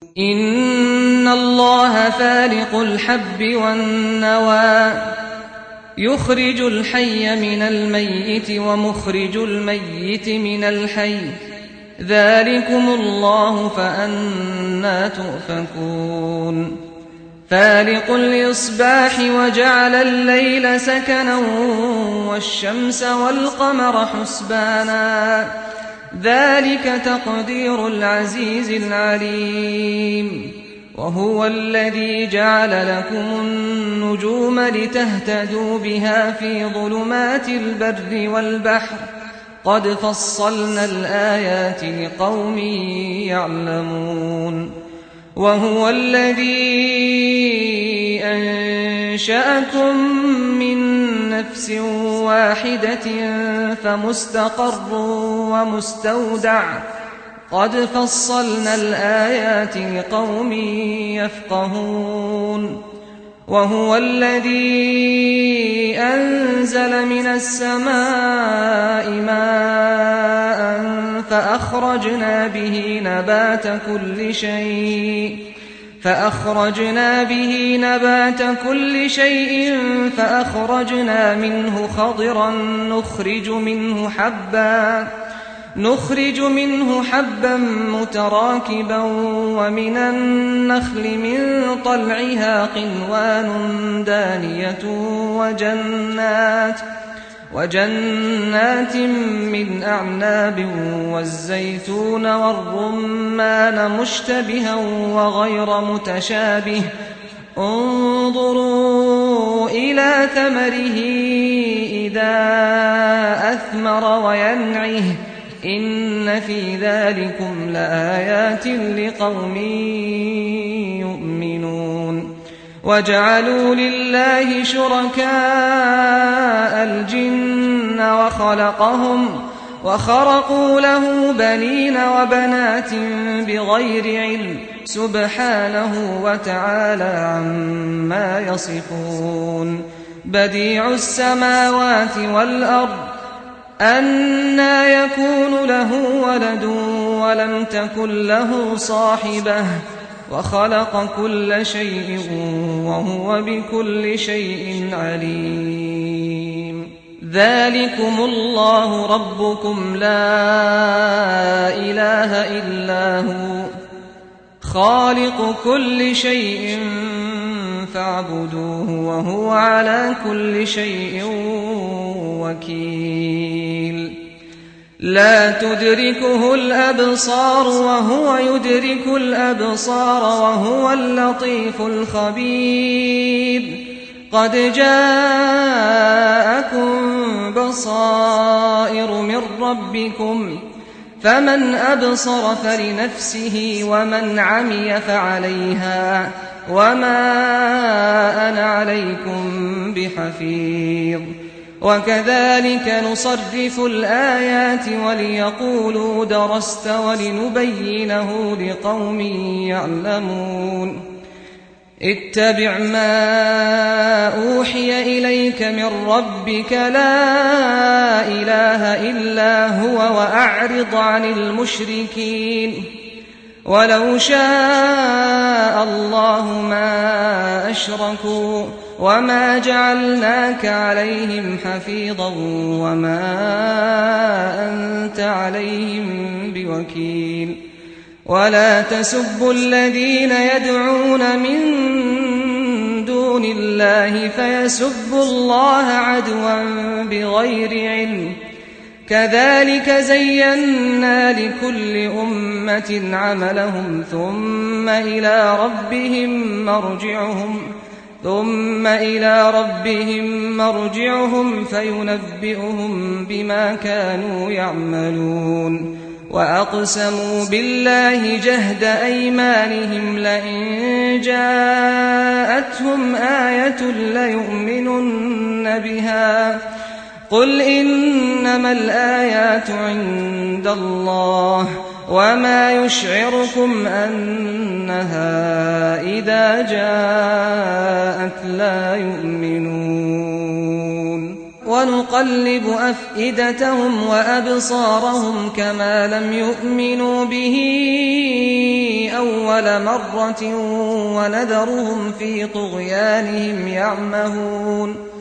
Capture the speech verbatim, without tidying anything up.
إن الله فالق الحب والنوى يخرج الحي من الميت ومخرج الميت من الحي ذلكم الله فأنى تؤفكون فالق الإصباح وجعل الليل سكنا والشمس والقمر حسبانا ذلك تقدير العزيز العليم وهو الذي جعل لكم النجوم لتهتدوا بها في ظلمات البر والبحر قد فصلنا الآيات لقوم يعلمون وهو الذي أنشأكم من نفس واحدة فمستقر ومستودع قد فصلنا الآيات لقوم يفقهون وهو الذي أنزل من السماء ماء فأخرجنا به نبات كل شيء فأخرجنا به نبات كل شيء فأخرجنا منه خضرا نخرج منه حبا نخرج منه حبا متراكبا ومن النخل من طلعها قنوان دانية وجنات وجنات من أعناب والزيتون والرمان مشتبها وغير متشابه انظروا إلى ثمره إذا أثمر وينعه إن في ذلكم لآيات لقوم يؤمنون وجعلوا لله شركاء الجن وخلقهم وخرقوا له بنين وبنات بغير علم سبحانه وتعالى عما يصفون بديع السماوات والأرض أنى يكون له ولد ولم تكن له صاحبة وخلق كل شيء وهو بكل شيء عليم ذلكم الله ربكم لا إله إلا هو خالق كل شيء فاعبدوه وهو على كل شيء وكيل لا تدركه الأبصار وهو يدرك الأبصار وهو اللطيف الخبير قد جاءكم بصائر من ربكم فمن أبصر فلنفسه ومن عمي فعليها وما أنا عليكم بحفيظ وكذلك نصرف الآيات وليقولوا درست ولنبينه لقوم يعلمون اتبع ما أوحي إليك من ربك لا إله إلا هو وأعرض عن المشركين ولو شاء الله ما أشركوا وما جعلناك عليهم حفيظا وما أنت عليهم بوكيل ولا تسبوا الذين يدعون من دون الله فيسبوا الله عدوا بغير علم كذلك زينا لكل أمة عملهم ثم إلى ربهم مرجعهم ثم إلى ربهم مرجعهم فينبئهم بما كانوا يعملون وأقسموا بالله جهد أيمانهم لئن جاءتهم آية ليؤمنن بها قل إنما الآيات عند الله وما يشعركم أنها إذا جاءت لا يؤمنون ونقلب ونقلب أفئدتهم وأبصارهم كما لم يؤمنوا به أول مرة ونذرهم في طغيانهم يعمهون